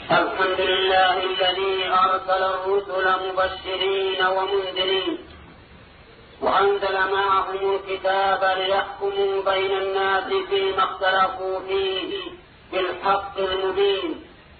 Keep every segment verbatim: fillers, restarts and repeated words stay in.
الحمد لله الذي أرسل الرسل مبشرين ومنذرين وأنزل معهم الكتاب ليحكموا بين الناس فيما اختلفوا فيه بالحق المبين.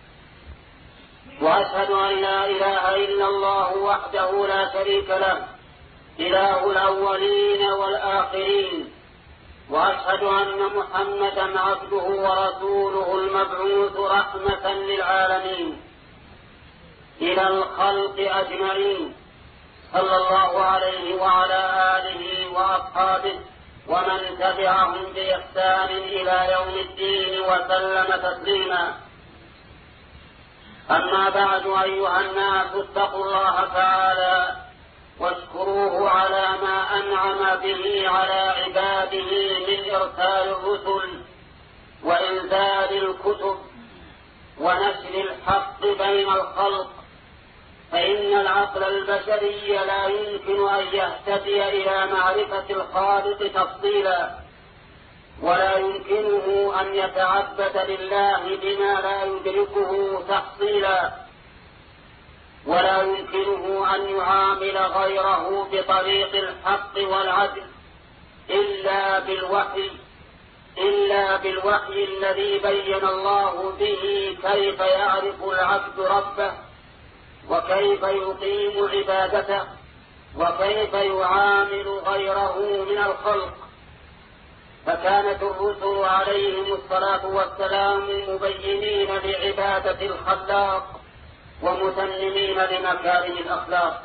وأشهد أن لا إله إلا الله وحده لا شريك له إله الأولين والآخرين. وأشهد أن محمدا عبده ورسوله المبعوث رحمة للعالمين إلى الخلق أجمعين، صلى الله عليه وعلى آله وأصحابه ومن تبعهم بإحسان إلى يوم الدين وسلم تسليما. أما بعد، أيها الناس، اتقوا الله تعالى واشكروه على ما أنعم به على عباده من إرسال الرسل وإنزال الكتب ونشر الحق بين الخلق، فإن العقل البشري لا يمكن أن يهتدي إلى معرفة الخالق تفصيلا، ولا يمكنه أن يتعبد لله بما لا يدركه تحصيلا، ولا يمكنه أن يعامل غيره بطريق الحق والعدل إلا بالوحي إلا بالوحي الذي بين الله به كيف يعرف العبد ربه، وكيف يقيم عبادته، وكيف يعامل غيره من الخلق. فكانت الرسل عليهم الصلاة والسلام مبينين لعبادة الخلاق ومتممين لمكارم الأخلاق.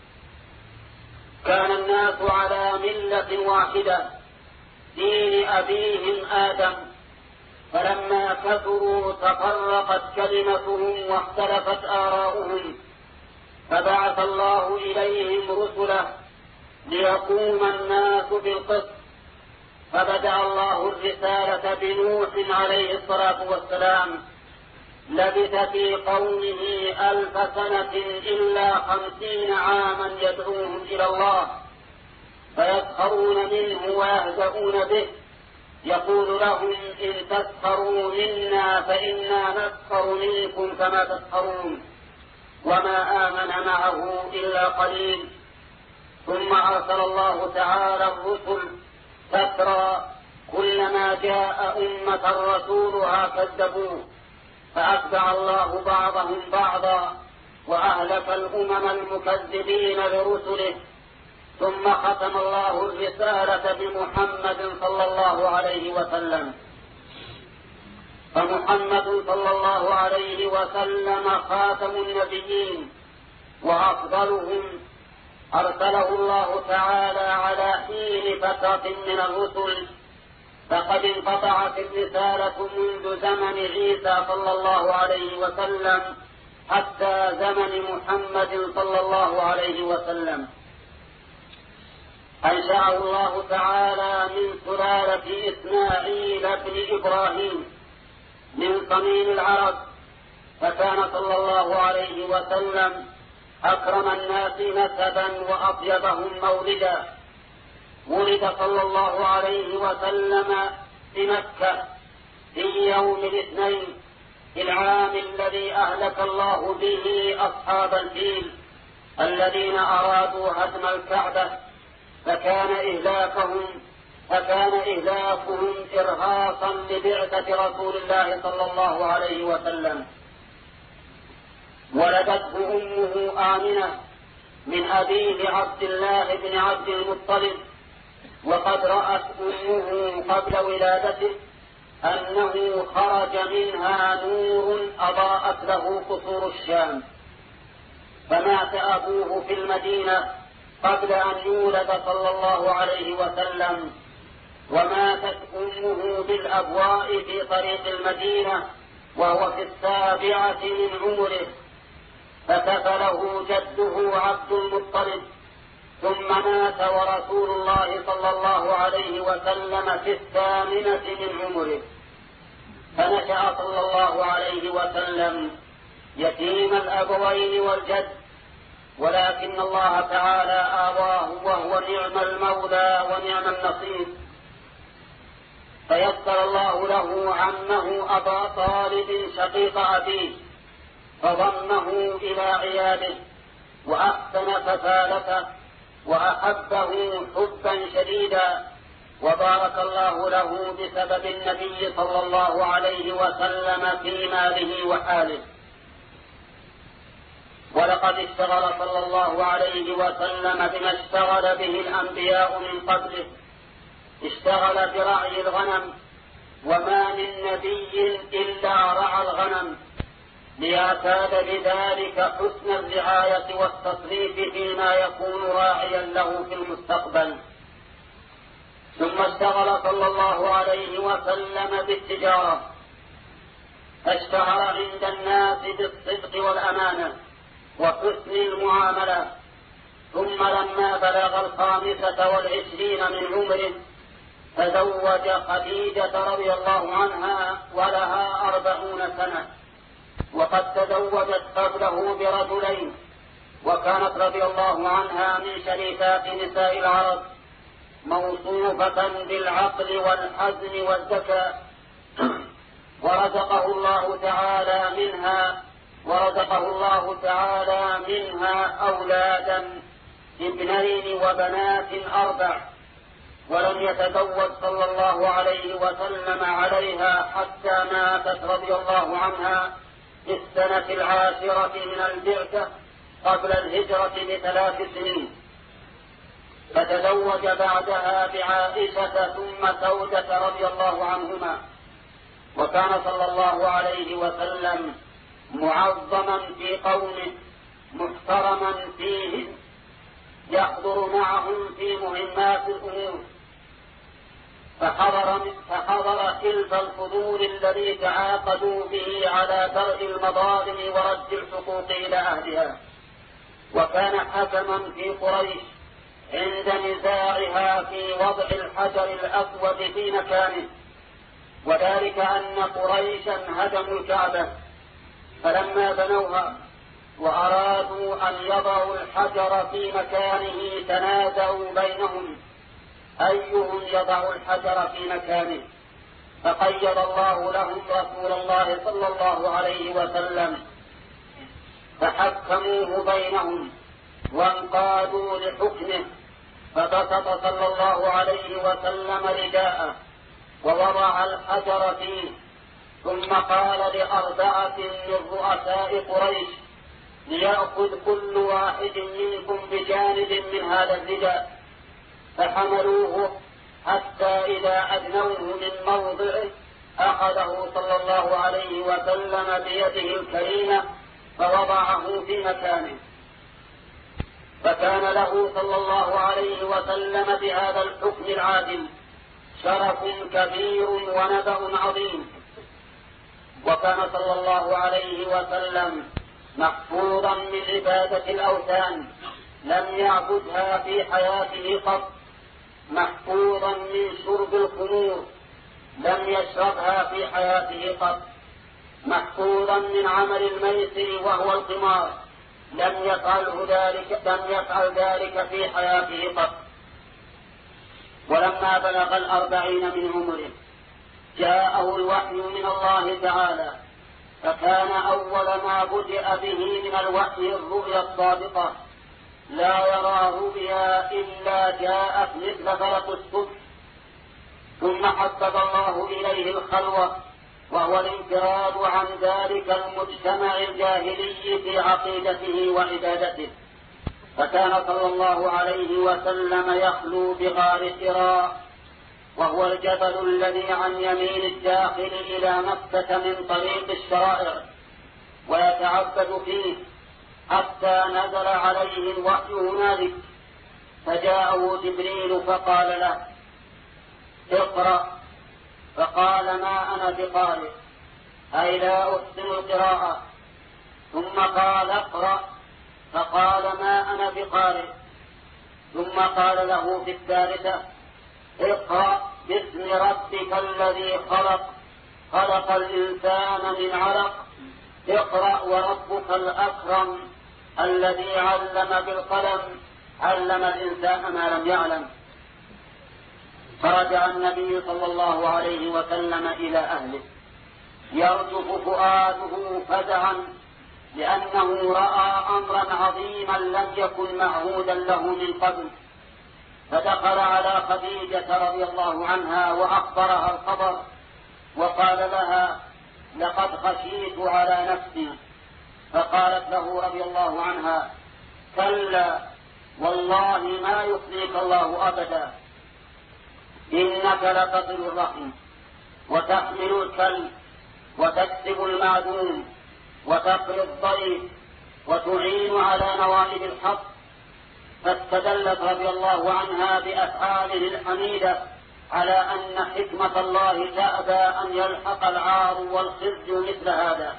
كان الناس على ملة واحدة، دين أبيهم آدم، فلما كثروا تفرقت كلمتهم واختلفت آراؤهم، فبعث الله إليهم رسله ليقوم الناس بالقسط. فبدأ الله الرسالة بنوح عليه الصلاة والسلام، لبث في قومه ألف سنة إلا خمسين عاما يدعوهم إلى الله، فيسخرون منه ويهزؤون به، يقول لهم إن تسخروا منا فإنا نسخر منكم كما تسخرون، وما آمن معه إلا قليل. ثم أرسل الله تعالى الرسل فترى، كلما جاء أمة رسولها كذبوه، فأتبع الله بعضهم بعضا وأهلك الأمم المكذبين لرسله. ثم ختم الله الرسالة بمحمد صلى الله عليه وسلم، فمحمد صلى الله عليه وسلم خاتم النبيين وأفضلهم، أرسله الله تعالى على حين فترة من الرسل، فقد انقطعت الرسالة منذ زمن عيسى صلى الله عليه وسلم حتى زمن محمد صلى الله عليه وسلم. أنشأه الله تعالى من سلالة إسماعيل بن إبراهيم من صميم العرب، فكان صلى الله عليه وسلم أكرم الناس نسبا وأطيبهم مولدا. ولد صلى الله عليه وسلم بمكة في يوم الاثنين في العام الذي أهلك الله به أصحاب الفيل الذين أرادوا هدم الكعبة، فكان إهلاكهم فكان إهلاكهم إرهاصا لبعثة رسول الله صلى الله عليه وسلم. ولدته أمه آمنة من أبيه عبد الله بن عبد المطلب، وقد رأت أمه قبل ولادته أنه خرج منها نور أضاءت له قصور الشام، فمات أبوه في المدينة قبل أن يولد صلى الله عليه وسلم، وماتت أمه بالأبواء في طريق المدينة وهو في السابعة من عمره، فكفله جده عبد المطلب، ثم مات ورسول الله صلى الله عليه وسلم في الثامنة من عمره، فنشأ صلى الله عليه وسلم يتيم الأبوين والجد، ولكن الله تعالى آواه وهو نعم المولى ونعم النصير، فيسر الله له عمه أبا طالب شقيق أبيه فضمه إلى عياله وأحسن كفالته وأحبه حبا شديدا، وبارك الله له بسبب النبي صلى الله عليه وسلم في ماله وحاله. ولقد اشتغل صلى الله عليه وسلم بما اشتغل به الأنبياء من قبله، اشتغل برعي الغنم، وما من نبي إلا رعى الغنم ليعتاد بذلك حسن الرعاية والتصريف فيما يكون راعيا له في المستقبل. ثم اشتغل صلى الله عليه وسلم بالتجارة، فاشتهر عند الناس بالصدق والأمانة وحسن المعاملة. ثم لما بلغ الخامسة والعشرين من عمره تزوج خديجة رضي الله عنها ولها أربعون سنة، وقد تزوجت قبله برجلين، وكانت رضي الله عنها من شريفات نساء العرب، موصوفة بالعقل والحزم والذكاء، ورزقه الله تعالى منها ورزقه الله تعالى منها أولادا ابنين وبنات أربع، ولم يتزوج صلى الله عليه وسلم عليها حتى ماتت رضي الله عنها في السنة العاشرة من البعثة قبل الهجرة بثلاث سنين، فتزوج بعدها بعائشة ثم سودة رضي الله عنهما. وكان صلى الله عليه وسلم معظما في قومه محترما فيه، يحضر معهم في مهمات الأمور، فحضر, فحضر حلف الفضول الذي تعاقدوا به على درء المظالم ورد الحقوق إلى أهلها، وكان حكما في قريش عند نزاعها في وضع الحجر الأسود في مكانه، وذلك أن قريشا هدموا الكعبة، فلما بنوها وأرادوا أن يضعوا الحجر في مكانه تنازعوا بينهم أيهم يضع الحجر في مكانه، فقيض الله لهم رسول الله صلى الله عليه وسلم فحكموه بينهم وانقادوا لحكمه، فبسط صلى الله عليه وسلم رداءه ووضع الحجر فيه، ثم قال لأربعة من رؤساء قريش ليأخذ كل واحد منكم بجانب من هذا الرداء، فحملوه حتى إذا أدنوه من موضعه أخذه صلى الله عليه وسلم بيده الكريمة فوضعه في مكانه، فكان له صلى الله عليه وسلم بهذا الحكم العادل شرف كبير ونبأ عظيم. وكان صلى الله عليه وسلم محفوظا من عبادة الأوثان، لم يعبدها في حياته قط، محفوظا من شرب الخمور، لم يشربها في حياته قط، محفوظا من عمل الميسر وهو القمار، لم يفعله ذلك لم يفعل ذلك في حياته قط. ولما بلغ الأربعين من عمره جاءه الوحي من الله تعالى، فكان أول ما بدأ به من الوحي الرؤيا الصادقة، لا يرى رؤيا إلا جاءت مثل برق الصبح. ثم حبب الله إليه الخلوة، وهو الانفراد عن ذلك المجتمع الجاهلي في عقيدته وعبادته، فكان صلى الله عليه وسلم يخلو بغار حراء، وهو الجبل الذي عن يمين الداخل إلى مكة من طريق الشرائع، ويتعبد فيه حتى نزل عليه الوحي هنالك، فجاءه جبريل فقال له اقرأ، فقال ما أنا بقارئ أي لا أحسن القراءة، ثم قال اقرأ، فقال ما أنا بقارئ، ثم قال له في الثالثة اقرأ باسم ربك الذي خلق خلق الإنسان من علق، اقرأ وربك الأكرم الذي علم بالقلم علم الإنسان ما لم يعلم. فرجع النبي صلى الله عليه وسلم إلى أهله يرجف فؤاده فزعا لأنه رأى أمرا عظيما لم يكن معهودا له من قبل، فدخل على خديجة رضي الله عنها وأخبرها الخبر وقال لها: لقد خشيت على نفسي. فقالت له رضي الله عنها: كلا والله ما يخزيك الله أبدا، إنك لتصل الرحم وتحمل الكلب وتكسب المعدوم وتقري الضيف وتعين على نوائب الحق. فاستدلت رضي الله عنها بأفعاله الحميدة على أن حكمة الله تأبى أن يلحق العار والخزي مثل هذا.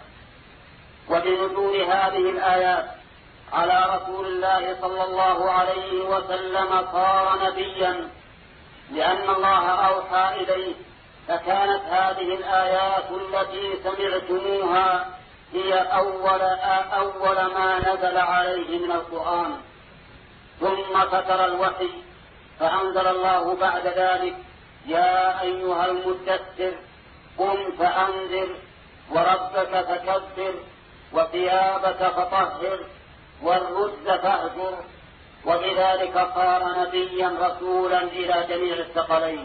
وبنزول هذه الآيات على رسول الله صلى الله عليه وسلم صار نبيا لأن الله أوحى إليه، فكانت هذه الآيات التي سمعتموها هي أول, أول ما نزل عليه من القرآن. ثم فتر الوحي فأنزل الله بعد ذلك: يا أيها المدثر قم فأنذر وربك فكبر وثيابك فطهر والرجز فاهجر. وبذلك صار نبيا رسولا إلى جميع الثقلين،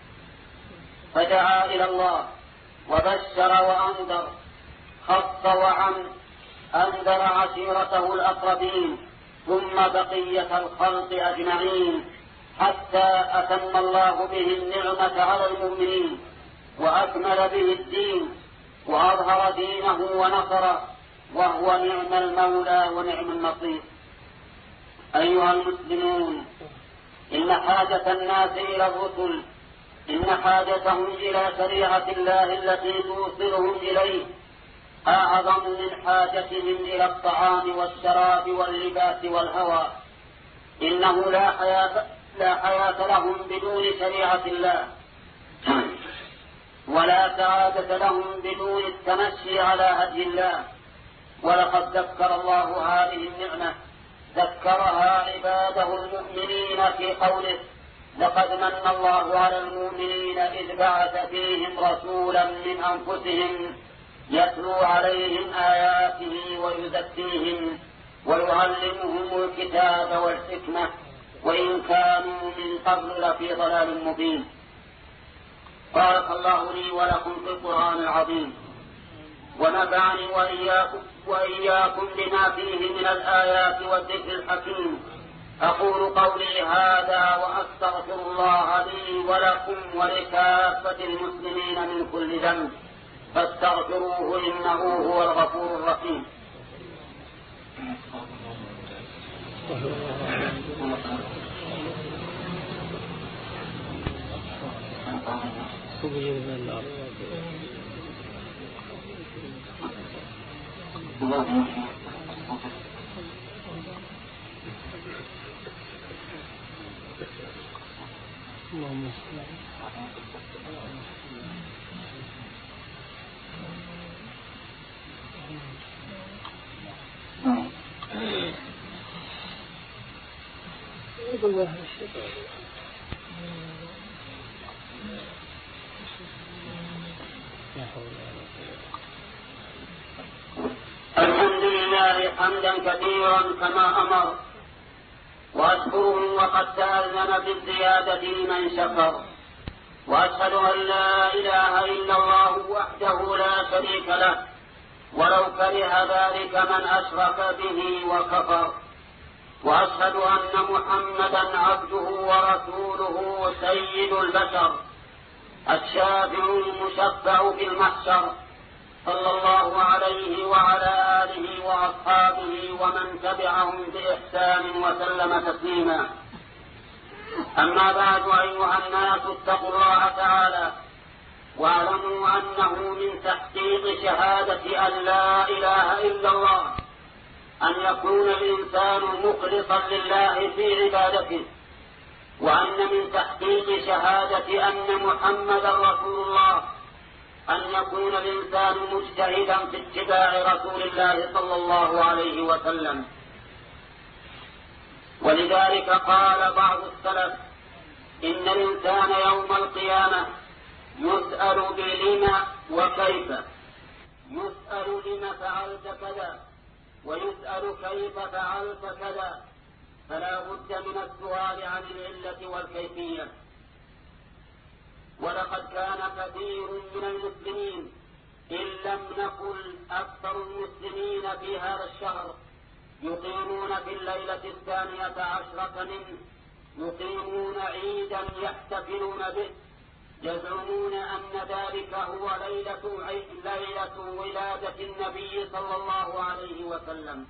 فدعا إلى الله وبشر وأنذر، خص وعم، أنذر عشيرته الأقربين ثم بقية الخلق أجمعين، حتى أتم الله به النعمة على المؤمنين وأكمل به الدين وأظهر دينه ونصره، وهو نعم المولى ونعم النصير. أيها المسلمون، إن حاجة الناس إلى الرسل، إن حاجتهم إلى شريعة الله التي توصلهم إليه أعظم من حاجتهم إلى الطعام والشراب واللباس والهوى. إنه لا حياة, لا حياة لهم بدون شريعة الله، ولا سعادة لهم بدون التمشي على هدي الله. ولقد ذكر الله هذه النعمة، ذكرها عباده المؤمنين في قوله: لقد من الله على المؤمنين إذ بعث فيهم رسولا من أنفسهم يتلو عليهم آياته ويزكيهم ويعلمهم الكتاب والحكمة وإن كانوا من قبل لفي ضلال مبين. بارك الله لي ولكم في القرآن العظيم، ونفعني وإياكم, وإياكم بما فيه من الآيات والذكر الحكيم. أقول قولي هذا وأستغفر الله لي ولكم ولكافة المسلمين من كل ذنب، فاستغفروه إنه هو الغفور الرحيم. اللهم الحمد لله حمدا كثيرا كما أمر، وأشكره وقد تأذن بالزيادة لمن شكر، وأشهد أن لا إله إلا الله وحده لا شريك له، ولو كره ذلك من أشرك به وكفر. وأشهد أن محمدا عبده ورسوله سيد البشر، الشافع المشفع في المحشر، صلى الله عليه وعلى آله وأصحابه ومن تبعهم بإحسان وسلم تسليما. أما بعد، أيها الناس، اتقوا الله تعالى واعلموا أنه من تحقيق شهادة أن لا إله إلا الله أن يكون الإنسان مخلصا لله في عبادته، وأن من تحقيق شهادة أن محمدا رسول الله أن يكون الإنسان مجتهدا في اتباع رسول الله صلى الله عليه وسلم. ولذلك قال بعض السلف: إن الإنسان يوم القيامة يسأل بلما وكيف، يسأل لما فعلت كذا، ويسأل كيف فعلت كذا، فلا بد من السؤال عن العلة والكيفية. ولقد كان كثير من المسلمين إن لم نقل أكثر المسلمين في هذا الشهر يقيمون في الليلة الثانية عشرة منه، يقيمون عيدا يحتفلون به، يزعمون أن ذلك هو ليلة, ليلة ولادة النبي صلى الله عليه وسلم.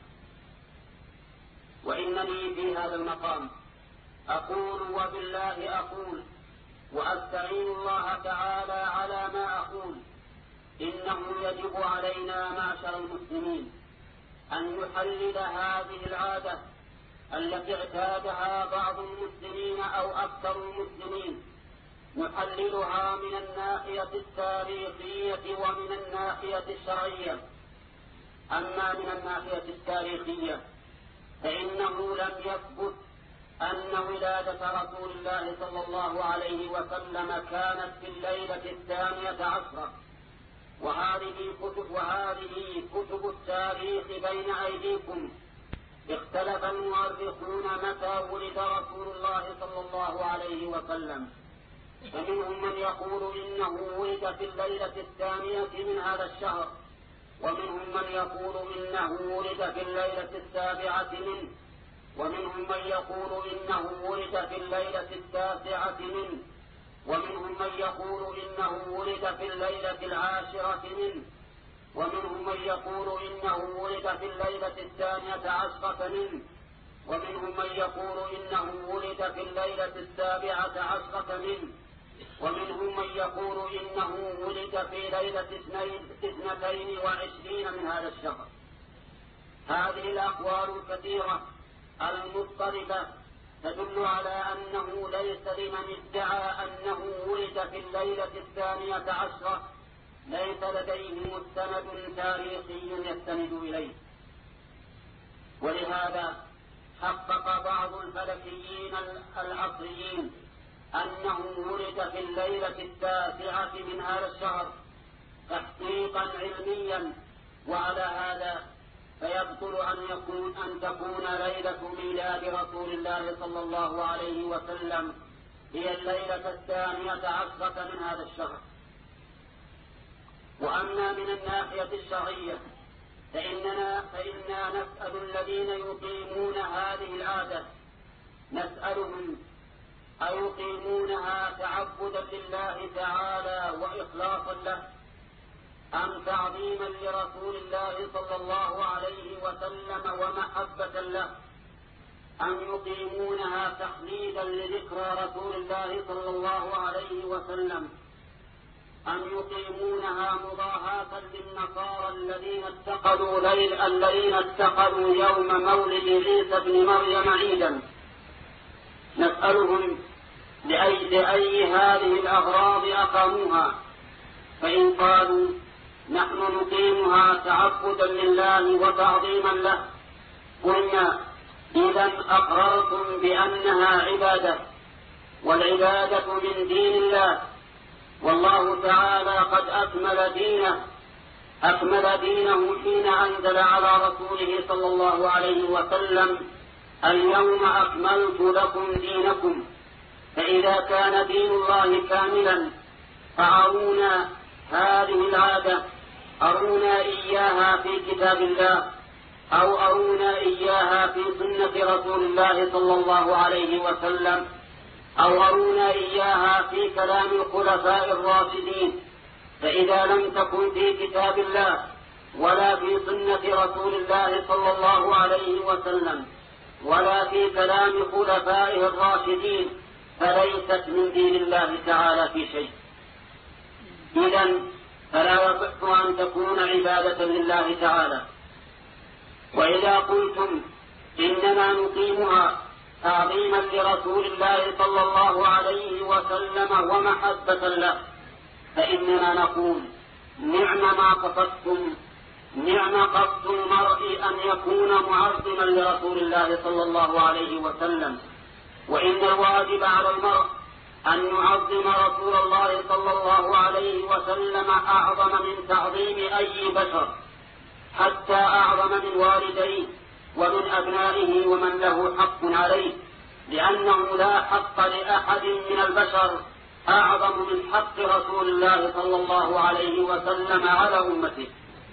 وإنني في هذا المقام أقول وبالله أقول وأستعين الله تعالى على ما أقول، إنه يجب علينا معشر المسلمين أن نحلل هذه العادة التي اعتادها بعض المسلمين أو أكثر المسلمين، نحللها من الناحية التاريخية ومن الناحية الشرعية. أما من الناحية التاريخية فإنه لم يثبت أن ولادة رسول الله صلى الله عليه وسلم كانت في الليلة الثانية عشرة، وهذه كتب, وهذه كتب التاريخ بين أيديكم. اختلف المؤرخون متى ولد رسول الله صلى الله عليه وسلم، فمنهم من يقول إنه ولد في الليلة الثانية من هذا الشهر، ومنهم من يقول إنه ولد في الليلة السابعة منه، ومنهم من يقول إنه ولد في الليلة التاسعة منه، ومنهم من يقول إنه ولد في الليلة العاشرة منه، ومنهم من يقول إنه ولد في الليلة الثانية عشرة منه، ومنهم من يقول إنه ولد في الليلة السابعة عشرة منه، ومنهم من يقول إنه ولد في ليلة اثنتين وعشرين من هذا الشهر. هذه الأقوال الكثيرة المضطربة تدل على أنه ليس لمن ادعى أنه ولد في الليلة الثانية عشرة ليس لديه مستند تاريخي يستند إليه. ولهذا حقق بعض الفلكيين العصريين أنه ولد في الليلة التاسعة من هذا الشهر تحقيقا علميا، وعلى هذا فيبطل أن يكون أن تكون ليلة ميلاد رسول الله صلى الله عليه وسلم هي الليلة الثانية عشرة من هذا الشهر. وأما من الناحية الشرعية فإننا, فإننا نسأل الذين يقيمون هذه العادة، نسألهم أيقيمونها تعبدا لله تعالى وإخلاصا له، أم تعظيما لرسول الله صلى الله عليه وسلم ومحبة له، أم يقيمونها تخليدا لذكرى رسول الله صلى الله عليه وسلم، أم يقيمونها مضاهاة للنصارى الذين اتخذوا ليل الذين اتخذوا يوم مولد عيسى بن مريم عيدا. نسألهم لأي, لأي هذه الأغراض أقاموها، فإن قالوا نحن نقيمها تعبدا لله وتعظيما له قلنا إذا أقررتم بأنها عبادة، والعبادة من دين الله، والله تعالى قد أكمل دينه أكمل دينه حين أنزل على رسوله صلى الله عليه وسلم اليوم أكملت لكم دينكم. فإذا كان دين الله كاملا فأرونا هذه العادة، أرونا إياها في كتاب الله، أو أرونا إياها في سنة رسول الله صلى الله عليه وسلم، أو أرونا إياها في كلام الخلفاء الراشدين. فإذا لم تكن في كتاب الله ولا في سنة رسول الله صلى الله عليه وسلم ولا في كلام خلفائه الراشدين فليست من دين الله تعالى في شيء. إذن فلا يصح أن تكون عبادة لله تعالى. وإذا قلتم إننا نقيمها تعظيما لرسول الله صلى الله عليه وسلم ومحبة له فإننا نقول نعم ما قصدتم، نعم قصد المرء أن يكون معظما لرسول الله صلى الله عليه وسلم، وإن الواجب على المرء أن يعظم رسول الله صلى الله عليه وسلم أعظم من تعظيم أي بشر، حتى أعظم من والديه أبنائه ومن له حق عليه، لأنه لا حق لأحد من البشر أعظم من حق رسول الله صلى الله عليه وسلم على أمته.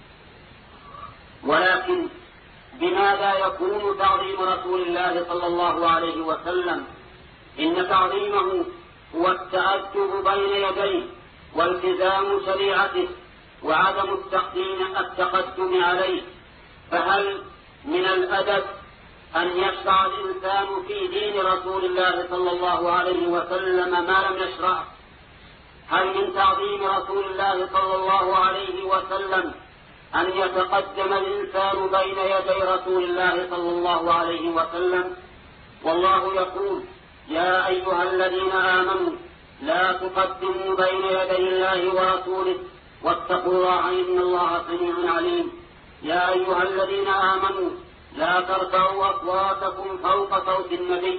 ولكن بماذا يكون تعظيم رسول الله صلى الله عليه وسلم؟ إن تعظيمه هو التأدب بين يديه والتزام شريعته وعدم التقديم التقدم عليه. فهل من الأدب أن يشرع الإنسان في دين رسول الله صلى الله عليه وسلم ما لم يشرع؟ هل من تعظيم رسول الله صلى الله عليه وسلم أن يتقدم الإنسان بين يدي رسول الله صلى الله عليه وسلم؟ والله يقول: يا أيها الذين آمنوا لا تقدموا بين يدي الله ورسوله واتقوا الله إن الله سميع عليم. يا أيها الذين آمنوا لا ترفعوا أصواتكم فوق صوت النبي.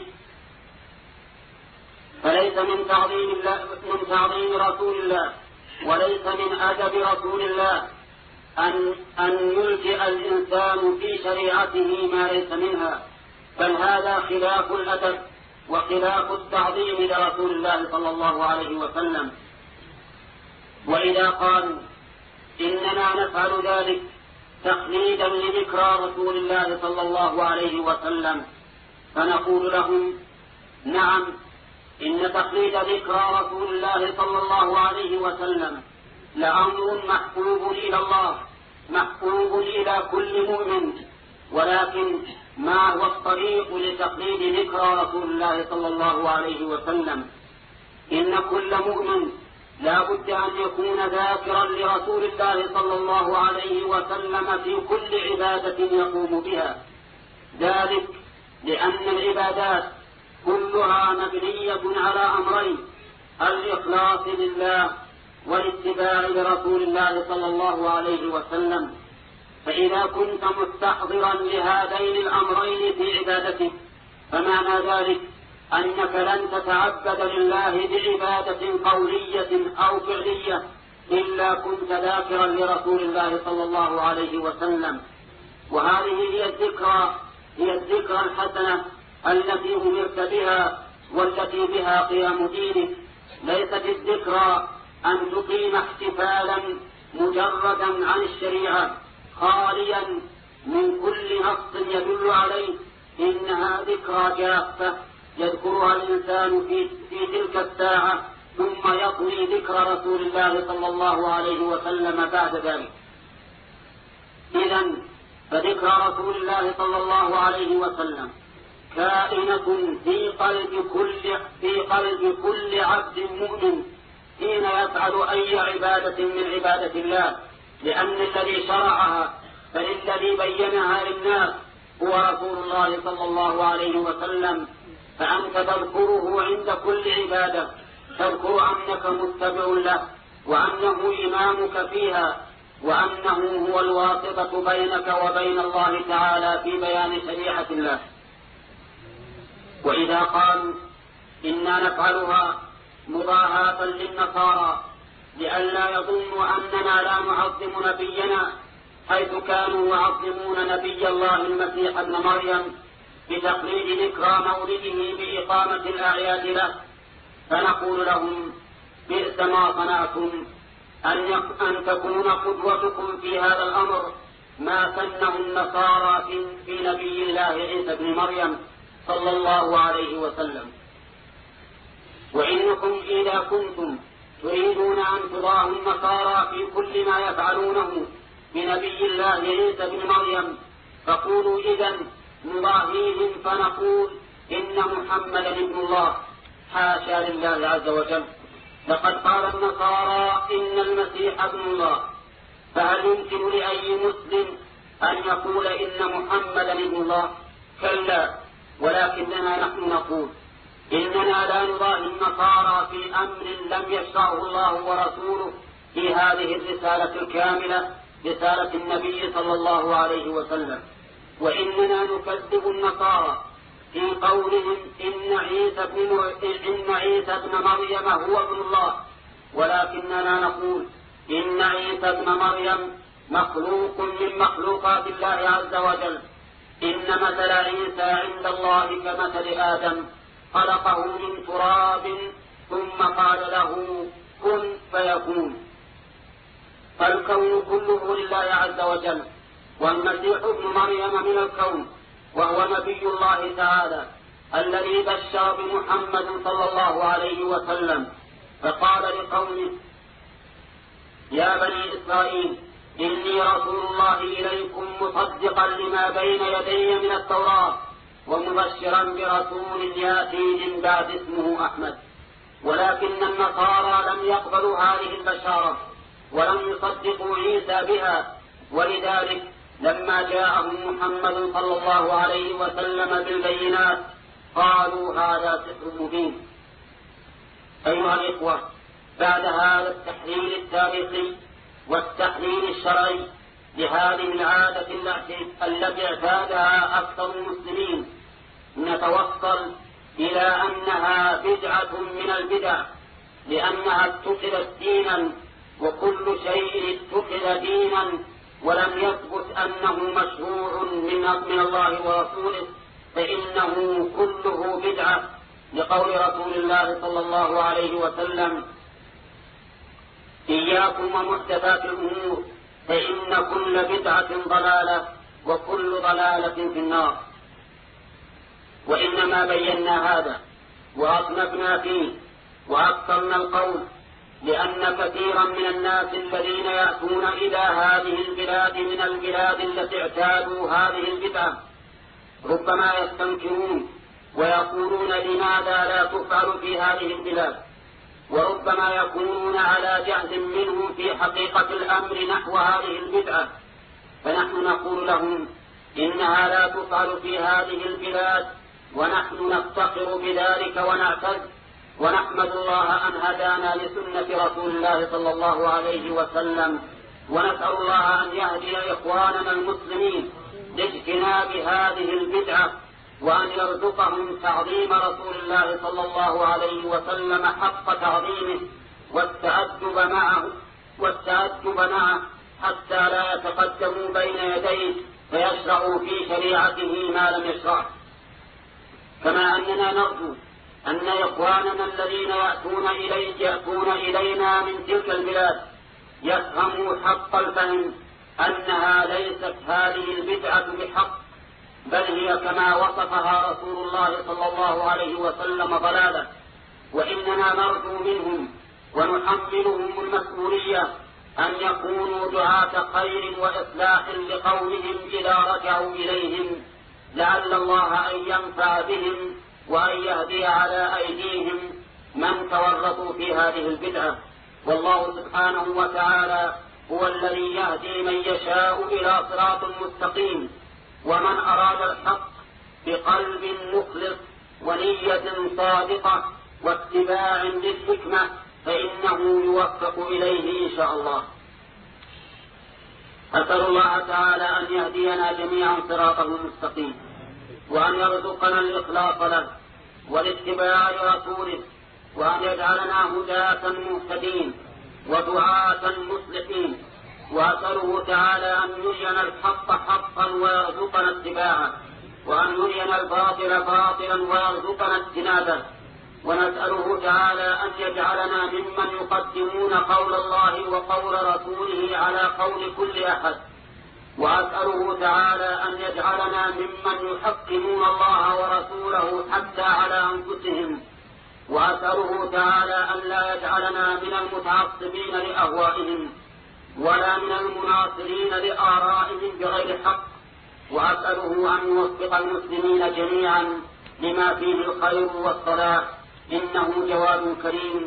فليس من تعظيم الله من تعظيم رسول الله وليس من أدب رسول الله أن أن يلجئ الإنسان في شريعته ما ليس منها، بل هذا خلاف الأدب وخلاف التعظيم لرسول الله صلى الله عليه وسلم. وإذا قالوا إننا نفعل ذلك تقليدا لذكرى رسول الله صلى الله عليه وسلم، فنقول لهم: نعم، إن تقليد ذكرى رسول الله صلى الله عليه وسلم لأمر محبوب إلى الله، محبوب إلى كل مؤمن، ولكن ما هو الطريق لتقليد ذكرى رسول الله صلى الله عليه وسلم؟ إن كل مؤمن لا بد أن يكون ذاكرا لرسول الله صلى الله عليه وسلم في كل عبادة يقوم بها، ذلك لأن العبادات كلها مبنية على أمرين: الإخلاص لله والاتباع لرسول الله صلى الله عليه وسلم. فإذا كنت مستحضرا لهذين الأمرين في عبادتك فمعنى ذلك أنك لن تتعبد لله بعبادة قولية أو فعلية إلا كنت ذاكرا لرسول الله صلى الله عليه وسلم. وهذه هي الذكرى هي الذكرى الحسنة التي أمرت بها والتي بها قيام دينك. ليست الذكرى أن تقيم احتفالا مجردا عن الشريعة خاليا من كل نص يدل عليه، إنها ذكرى جافة يذكرها الإنسان في, في تلك الساعة ثم يطوي ذكر رسول الله صلى الله عليه وسلم بعد ذلك. إذن فذكر رسول الله صلى الله عليه وسلم كائنة في قلب كل في قلب كل عبد مؤمن حين يفعل أي عبادة من عبادة الله، لأن الذي شرعها بل الذي بينها للناس هو رسول الله صلى الله عليه وسلم. فأنت تذكره عند كل عبادة، تذكر أنك متبع له وأنه إمامك فيها وأنه هو الواسطة بينك وبين الله تعالى في بيان شريعة الله. وإذا قالوا إنا نفعلها مضاهاة للنصارى لئلا يظنوا أننا لا نعظم نبينا حيث كانوا يعظمون نبي الله المسيح ابن مريم بتقليد ذكرى مولده بإقامة الأعياد له، فنقول لهم: بئس ما صنعتم أن تكون قدوتكم في هذا الأمر ما سنه النصارى في نبي الله عيسى بن مريم صلى الله عليه وسلم. وإنكم إذا كنتم تريدون أن تضاهوا النصارى في كل ما يفعلونه بنبي الله عيسى بن مريم فقولوا إذن نضاهيهم فنقول إن محمدا ابن الله. حاشا لله عز وجل، لقد قال النصارى إن المسيح ابن الله، فهل يمكن لأي مسلم أن يقول إن محمدا ابن الله؟ كلا، ولكننا نحن نقول إننا لا نضاهي النصارى في أمر لم يشرعه الله ورسوله في هذه الرسالة الكاملة، رسالة النبي صلى الله عليه وسلم. وإننا نكذب النصارى في قولهم إن عيسى بن إن عيسى ابن مريم هو ابن الله، ولكننا نقول إن عيسى ابن مريم مخلوق من مخلوقات الله عز وجل، إن مثل عيسى عند الله كمثل آدم خلقه من تراب ثم قال له كن فيكون. فالكون كله لله عز وجل، والمسيح ابن مريم من الكون، وهو نبي الله تعالى الذي بشر بمحمد صلى الله عليه وسلم، فقال لقومه يا بني إسرائيل إني رسول الله إليكم مصدقا لما بين يدي من التوراة ومبشرا برسول يأتي من بعد اسمه أحمد. ولكن النصارى لم يقبلوا هذه البشارة ولم يصدقوا عيسى بها، ولذلك لما جاءهم محمد صلى الله عليه وسلم بالبينات قالوا هذا سحر مبين. أيها الإخوة، بعد هذا التحليل التاريخي والتحليل الشرعي لهذه العادة التي اعتادها أكثر المسلمين، نتوصل إلى أنها بدعة من البدع، لأنها اتخذت دينا، وكل شيء اتخذ دينا ولم يثبت أنه مشروع من الله ورسوله فإنه كله بدعة، لقول رسول الله صلى الله عليه وسلم إياكم ومحدثات الأمور فإن كل بدعة ضلالة وكل ضلالة في النار. وإنما بينا هذا وأصنفنا فيه وأكثرنا القول لأن كثيرا من الناس الذين يأتون إلى هذه البلاد من البلاد التي اعتادوا هذه البدعة ربما يستنكرون ويقولون لماذا لا تفعل في هذه البلاد، وربما يكونون على جهل منهم في حقيقة الأمر نحو هذه البدعة، فنحن نقول لهم إنها لا تفعل في هذه البلاد، ونحن نفتخر بذلك ونعتز ونحمد الله أن هدانا لسنة رسول الله صلى الله عليه وسلم، ونسأل الله أن يهدي إخواننا المسلمين لاجتناب هذه البدعة، وأن يرزقهم تعظيم رسول الله صلى الله عليه وسلم حق تعظيمه والتأدب معه والتأدب معه حتى لا يتقدموا بين يديه فيشرعوا في شريعته ما لم يشرع. كما أننا نرجو أن إخواننا الذين يأتون إليه يأتون إلينا من تلك البلاد يفهموا حق الفهم أنها ليست هذه البدعة بحق، بل هي كما وصفها رسول الله صلى الله عليه وسلم ضلالة، وإننا نرجو منهم ونحملهم المسؤولية أن يكونوا دعاة خير وإصلاح لقومهم إذا رجعوا إليهم، لعل الله أن ينفع بهم وأن يهدي على أيديهم من تورطوا في هذه البدعة. والله سبحانه وتعالى هو الذي يهدي من يشاء إلى صراط مستقيم، ومن أراد الحق بقلب مخلص ونية صادقة واتباع للحكمة فإنه يوفق إليه إن شاء الله. أسأل الله تعالى أن يهدينا جميعا صراطه المستقيم، وأن يرزقنا الإخلاص له والاتباع لرسوله، وأن يجعلنا هداة مهتدين ودعاة مصلحين. وأسأله تعالى أن يرينا الحق حقا ويرزقنا اتباعه، وأن يرينا الباطل باطلا ويرزقنا اجتنابه. ونسأله تعالى أن يجعلنا ممن يقدمون قول الله وقول رسوله على قول كل أحد. وأسأله تعالى أن يجعلنا ممن يحكمون الله ورسوله حتى على أنفسهم. وأسأله تعالى أن لا يجعلنا من المتعصبين لأهوائهم ولا من المناصرين لآرائهم بغير حق. وأسأله أن يوفق المسلمين جميعا لما فيه الخير والصلاح، إنه جواد كريم.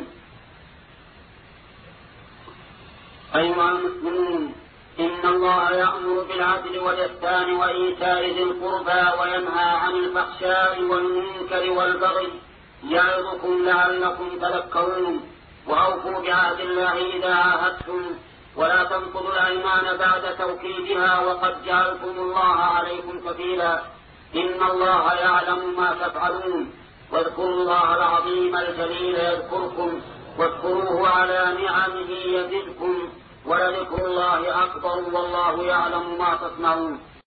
أيها المسلمون، إن الله يأمر بالعدل والإحسان وإيتاء ذي القربى وينهى عن الفحشاء والمنكر والبغي يعظكم لعلكم تذكرون. وأوفوا بعهد الله إذا عاهدتم، ولا تنقضوا الأيمان بعد توكيدها وقد جعلتم الله عليكم كفيلا، إن الله يعلم ما تفعلون. واذكروا الله العظيم الجليل يذكركم، واذكروه على نعمه يزدكم، ولذكر الله أكبر والله يعلم ما تصنعون.